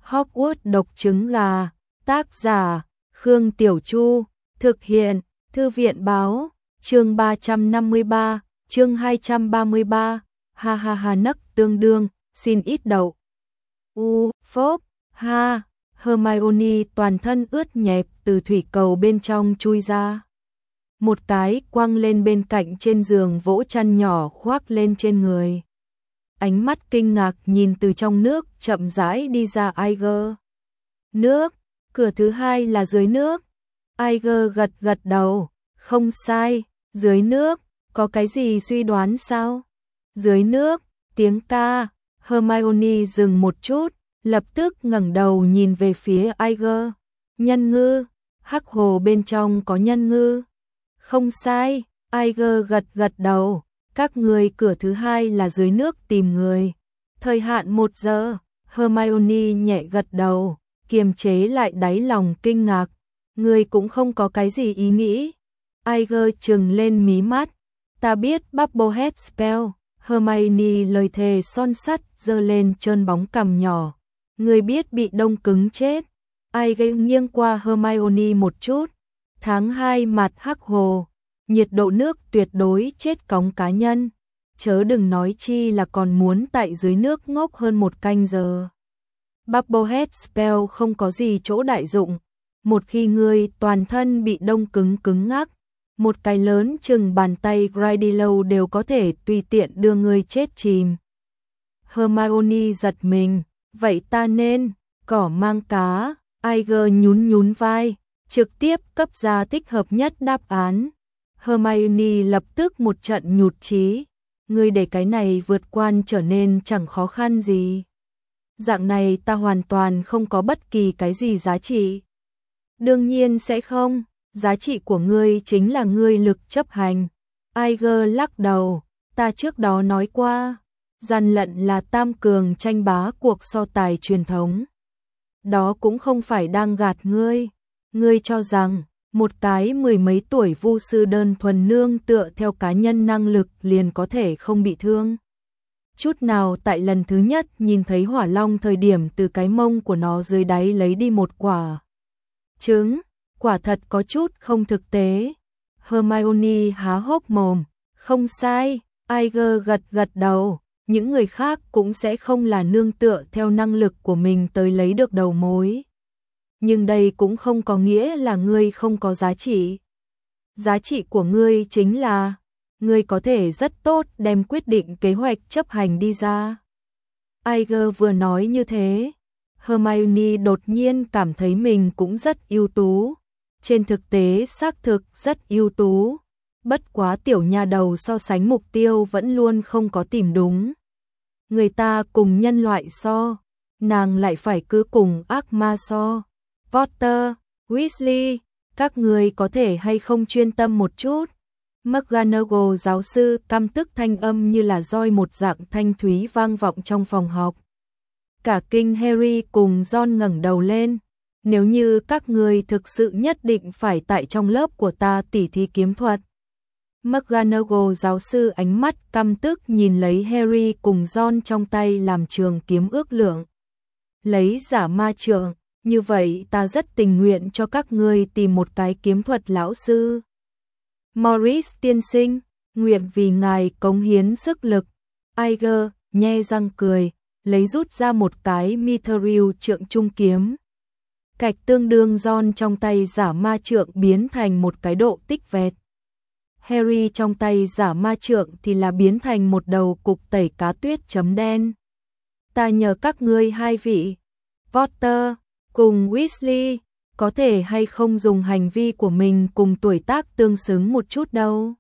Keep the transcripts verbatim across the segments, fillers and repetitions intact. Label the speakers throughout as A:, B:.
A: Hogwarts độc trứng gà, tác giả, Khương Tiểu Chu, thực hiện, Thư viện báo, chương ba trăm năm mươi ba, chương hai trăm ba mươi ba, ha ha ha nấc tương đương, xin ít đậu. U, phốp, ha, Hermione toàn thân ướt nhẹp từ thủy cầu bên trong chui ra. Một cái quăng lên bên cạnh trên giường vỗ chăn nhỏ khoác lên trên người. Ánh mắt kinh ngạc nhìn từ trong nước chậm rãi đi ra Iger. Nước, cửa thứ hai là dưới nước. Iger gật gật đầu, không sai, dưới nước, có cái gì suy đoán sao? Dưới nước, tiếng ca, Hermione dừng một chút, lập tức ngẩng đầu nhìn về phía Iger. Nhân ngư, hắc hồ bên trong có nhân ngư. Không sai, Iger gật gật đầu, các người cửa thứ hai là dưới nước tìm người. Thời hạn một giờ, Hermione nhẹ gật đầu, kiềm chế lại đáy lòng kinh ngạc. Người cũng không có cái gì ý nghĩ. Iger trừng lên mí mắt. Ta biết Bubblehead spell. Hermione lời thề son sắt giơ lên trơn bóng cằm nhỏ. Người biết bị đông cứng chết. Iger nghiêng qua Hermione một chút. Tháng hai mặt hắc hồ. Nhiệt độ nước tuyệt đối chết cóng cá nhân. Chớ đừng nói chi là còn muốn tại dưới nước ngốc hơn một canh giờ. Bubblehead spell không có gì chỗ đại dụng. Một khi ngươi toàn thân bị đông cứng cứng ngắc, một cái lớn chừng bàn tay Grindylow đều có thể tùy tiện đưa ngươi chết chìm. Hermione giật mình, vậy ta nên, cỏ mang cá, Iger nhún nhún vai, trực tiếp cấp ra thích hợp nhất đáp án. Hermione lập tức một trận nhụt chí, ngươi để cái này vượt qua trở nên chẳng khó khăn gì. Dạng này ta hoàn toàn không có bất kỳ cái gì giá trị. Đương nhiên sẽ không, giá trị của ngươi chính là ngươi lực chấp hành. Iger lắc đầu, ta trước đó nói qua, gian lận là tam cường tranh bá cuộc so tài truyền thống. Đó cũng không phải đang gạt ngươi. Ngươi cho rằng, một cái mười mấy tuổi vu sư đơn thuần nương tựa theo cá nhân năng lực liền có thể không bị thương. Chút nào tại lần thứ nhất nhìn thấy hỏa long thời điểm từ cái mông của nó dưới đáy lấy đi một quả trứng, quả thật có chút không thực tế. Hermione há hốc mồm, không sai, Iger gật gật đầu, những người khác cũng sẽ không là nương tựa theo năng lực của mình tới lấy được đầu mối. Nhưng đây cũng không có nghĩa là ngươi không có giá trị. Giá trị của ngươi chính là, ngươi có thể rất tốt đem quyết định kế hoạch chấp hành đi ra. Iger vừa nói như thế, Hermione đột nhiên cảm thấy mình cũng rất ưu tú. Trên thực tế xác thực rất ưu tú. Bất quá tiểu nha đầu so sánh mục tiêu vẫn luôn không có tìm đúng. Người ta cùng nhân loại so, nàng lại phải cứ cùng ác ma so. Potter, Weasley, các người có thể hay không chuyên tâm một chút. McGonagall giáo sư căm tức thanh âm như là roi một dạng thanh thúy vang vọng trong phòng học. Cả kinh Harry cùng Ron ngẩng đầu lên. Nếu như các người thực sự nhất định phải tại trong lớp của ta tỉ thí kiếm thuật. McGonagall giáo sư ánh mắt căm tức nhìn lấy Harry cùng Ron trong tay làm trường kiếm ước lượng. Lấy giả ma trượng, như vậy ta rất tình nguyện cho các ngươi tìm một cái kiếm thuật lão sư. Morris tiên sinh, nguyện vì ngài cống hiến sức lực. Iger nhe răng cười, lấy rút ra một cái mithril trượng trung kiếm. Cạch tương đương Ron trong tay giả ma trượng biến thành một cái độ tích vẹt. Harry trong tay giả ma trượng thì là biến thành một đầu cục tẩy cá tuyết chấm đen. Ta nhờ các ngươi hai vị, Potter cùng Weasley, có thể hay không dùng hành vi của mình cùng tuổi tác tương xứng một chút đâu.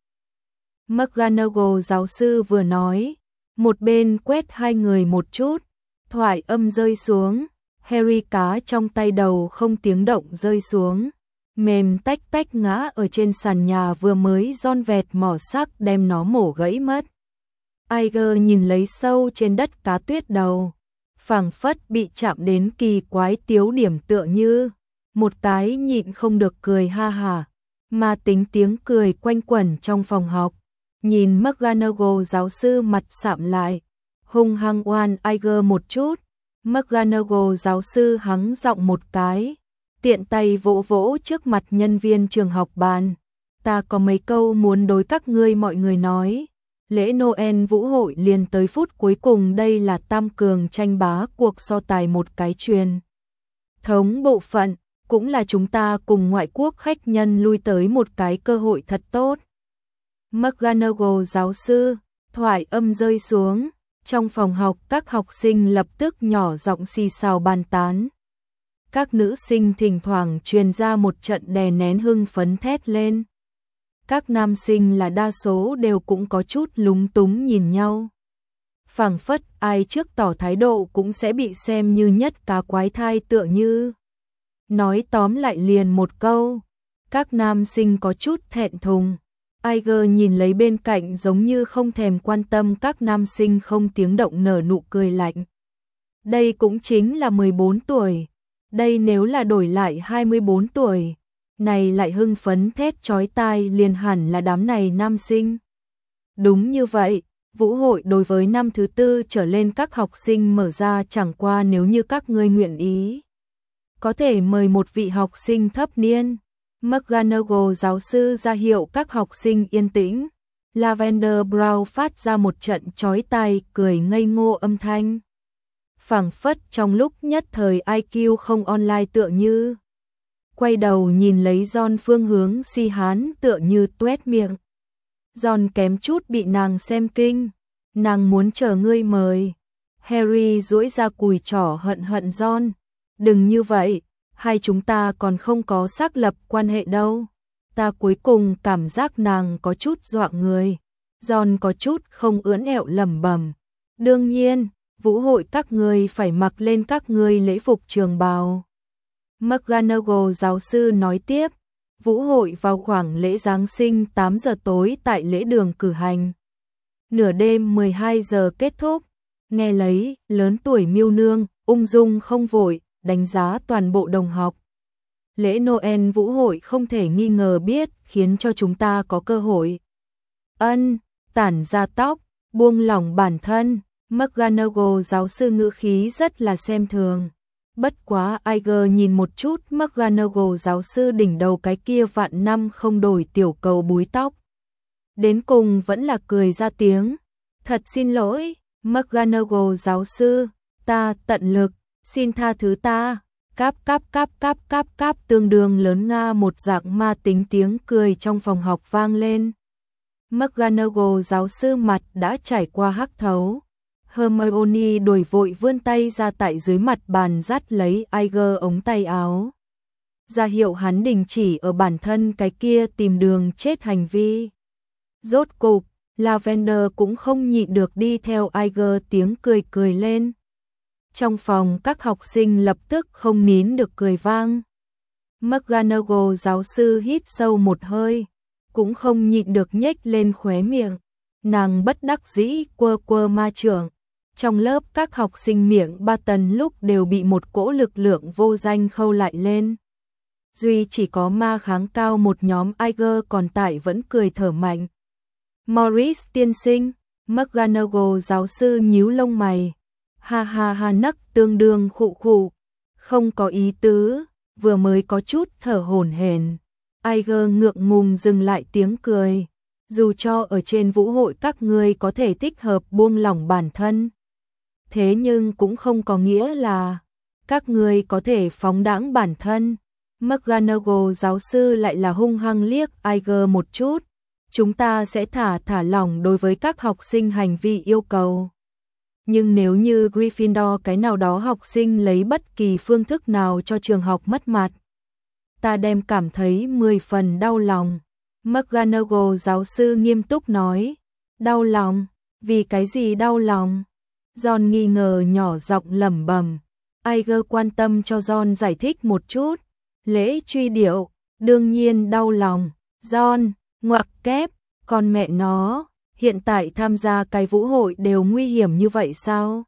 A: McGonagall giáo sư vừa nói, một bên quét hai người một chút, thoại âm rơi xuống, Harry cá trong tay đầu không tiếng động rơi xuống, mềm tách tách ngã ở trên sàn nhà vừa mới ron vẹt mỏ sắc đem nó mổ gãy mất. Iger nhìn lấy sâu trên đất cá tuyết đầu, phảng phất bị chạm đến kỳ quái tiếu điểm tựa như, một cái nhịn không được cười ha hả, mà tính tiếng cười quanh quẩn trong phòng học. Nhìn McGonagall giáo sư mặt sạm lại, hung hăng oan Iger một chút, McGonagall giáo sư hắng giọng một cái, tiện tay vỗ vỗ trước mặt nhân viên trường học bàn. Ta có mấy câu muốn đối các ngươi mọi người nói. Lễ Noel vũ hội liền tới phút cuối cùng, đây là tam cường tranh bá cuộc so tài một cái truyền thống bộ phận, cũng là chúng ta cùng ngoại quốc khách nhân lui tới một cái cơ hội thật tốt. McGonagall giáo sư, thoại âm rơi xuống, trong phòng học các học sinh lập tức nhỏ giọng xì xào bàn tán. Các nữ sinh thỉnh thoảng truyền ra một trận đè nén hưng phấn thét lên. Các nam sinh là đa số đều cũng có chút lúng túng nhìn nhau. Phảng phất ai trước tỏ thái độ cũng sẽ bị xem như nhất cá quái thai tựa như. Nói tóm lại liền một câu, các nam sinh có chút thẹn thùng. Iger nhìn lấy bên cạnh giống như không thèm quan tâm các nam sinh, không tiếng động nở nụ cười lạnh. Đây cũng chính là mười bốn tuổi. Đây nếu là đổi lại hai mươi bốn tuổi, này lại hưng phấn thét chói tai liền hẳn là đám này nam sinh. Đúng như vậy, vũ hội đối với năm thứ tư trở lên các học sinh mở ra, chẳng qua nếu như các ngươi nguyện ý, có thể mời một vị học sinh thấp niên. McGonagall giáo sư ra hiệu các học sinh yên tĩnh. Lavender Brown phát ra một trận chói tai cười ngây ngô âm thanh. Phảng phất trong lúc nhất thời i kiu không online tựa như. Quay đầu nhìn lấy John phương hướng si hán tựa như tuét miệng. John kém chút bị nàng xem kinh. Nàng muốn chờ ngươi mời. Harry duỗi ra cùi trỏ hận hận John. Đừng như vậy, hai chúng ta còn không có xác lập quan hệ đâu. Ta cuối cùng cảm giác nàng có chút dọa người. John có chút không ưỡn ẹo lẩm bẩm. Đương nhiên, vũ hội các ngươi phải mặc lên các ngươi lễ phục trường bào. McGonagall giáo sư nói tiếp, vũ hội vào khoảng lễ Giáng sinh tám giờ tối tại lễ đường cử hành. Nửa đêm mười hai giờ kết thúc. Nghe lấy, lớn tuổi miêu nương, ung dung không vội, đánh giá toàn bộ đồng học. Lễ Noel vũ hội không thể nghi ngờ biết khiến cho chúng ta có cơ hội. Ân, tản ra tóc, buông lỏng bản thân. McGonagall giáo sư ngữ khí rất là xem thường. Bất quá Iger nhìn một chút McGonagall giáo sư đỉnh đầu cái kia vạn năm không đổi tiểu cầu búi tóc. Đến cùng vẫn là cười ra tiếng. Thật xin lỗi, McGonagall giáo sư, ta tận lực, xin tha thứ ta. Cáp cáp cáp cáp cáp cáp tương đương lớn nga một dạng ma tính tiếng cười trong phòng học vang lên. McGonagall giáo sư mặt đã trải qua hắc thấu. Hermione đuổi vội vươn tay ra tại dưới mặt bàn dắt lấy Iger ống tay áo. Ra hiệu hắn đình chỉ ở bản thân cái kia tìm đường chết hành vi. Rốt cục, Lavender cũng không nhịn được đi theo Iger tiếng cười cười lên. Trong phòng các học sinh lập tức không nín được cười vang. McGonagall giáo sư hít sâu một hơi, cũng không nhịn được nhếch lên khóe miệng. Nàng bất đắc dĩ quơ quơ ma chưởng. Trong lớp các học sinh miệng ba tần lúc đều bị một cỗ lực lượng vô danh khâu lại lên. Duy chỉ có ma kháng cao một nhóm Iger còn tại vẫn cười thở mạnh. Morris tiên sinh, McGonagall giáo sư nhíu lông mày. Ha ha ha nấc tương đương khụ khụ. Không có ý tứ, vừa mới có chút thở hổn hển. Iger ngượng ngùng dừng lại tiếng cười. Dù cho ở trên vũ hội các ngươi có thể thích hợp buông lỏng bản thân. Thế nhưng cũng không có nghĩa là các ngươi có thể phóng đãng bản thân. McGonagall giáo sư lại là hung hăng liếc Iger một chút. Chúng ta sẽ thả thả lỏng đối với các học sinh hành vi yêu cầu. Nhưng nếu như Gryffindor cái nào đó học sinh lấy bất kỳ phương thức nào cho trường học mất mặt, ta đem cảm thấy mười phần đau lòng. McGonagall giáo sư nghiêm túc nói. Đau lòng? Vì cái gì đau lòng? John nghi ngờ nhỏ giọng lẩm bẩm. Iger quan tâm cho John giải thích một chút. Lễ truy điệu, đương nhiên đau lòng. John, ngoặc kép, con mẹ nó, hiện tại tham gia cái vũ hội đều nguy hiểm như vậy sao?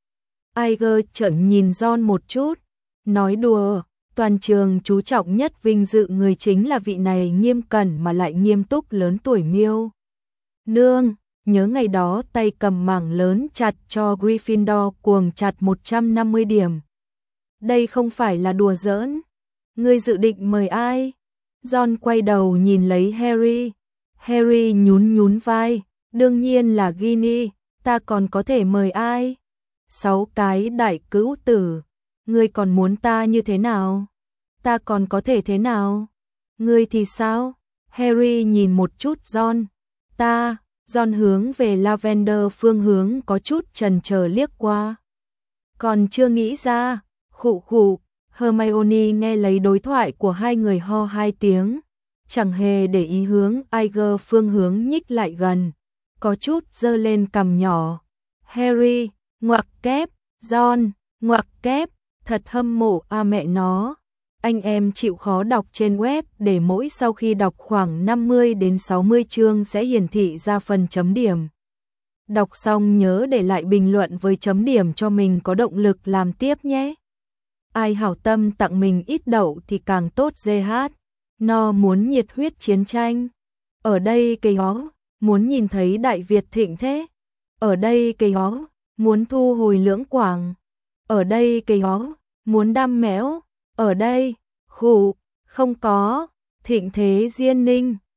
A: Iger trợn nhìn John một chút, nói đùa, toàn trường chú trọng nhất vinh dự người chính là vị này nghiêm cẩn mà lại nghiêm túc lớn tuổi miêu. Nương, nhớ ngày đó tay cầm mảng lớn chặt cho Gryffindor cuồng chặt một trăm năm mươi điểm. Đây không phải là đùa giỡn. Ngươi dự định mời ai? Ron quay đầu nhìn lấy Harry. Harry nhún nhún vai, đương nhiên là Ginny, ta còn có thể mời ai? Sáu cái đại cữu tử, ngươi còn muốn ta như thế nào? Ta còn có thể thế nào? Ngươi thì sao? Harry nhìn một chút Ron. Ta, Ron hướng về Lavender phương hướng có chút chần chờ liếc qua. Còn chưa nghĩ ra, khụ khụ, Hermione nghe lấy đối thoại của hai người ho hai tiếng, chẳng hề để ý hướng Iger phương hướng nhích lại gần, có chút giơ lên cằm nhỏ. Harry, ngoặc kép, Ron, ngoặc kép, thật hâm mộ a mẹ nó. Anh em chịu khó đọc trên web để mỗi sau khi đọc khoảng năm mươi đến sáu mươi chương sẽ hiển thị ra phần chấm điểm. Đọc xong nhớ để lại bình luận với chấm điểm cho mình có động lực làm tiếp nhé. Ai hảo tâm tặng mình ít đậu thì càng tốt giê hát. No muốn nhiệt huyết chiến tranh. Ở đây cây hó, muốn nhìn thấy Đại Việt thịnh thế. Ở đây cây hó, muốn thu hồi lưỡng quảng. Ở đây cây hó, muốn đam méo. Ở đây, khủ, không có, thịnh thế diên ninh.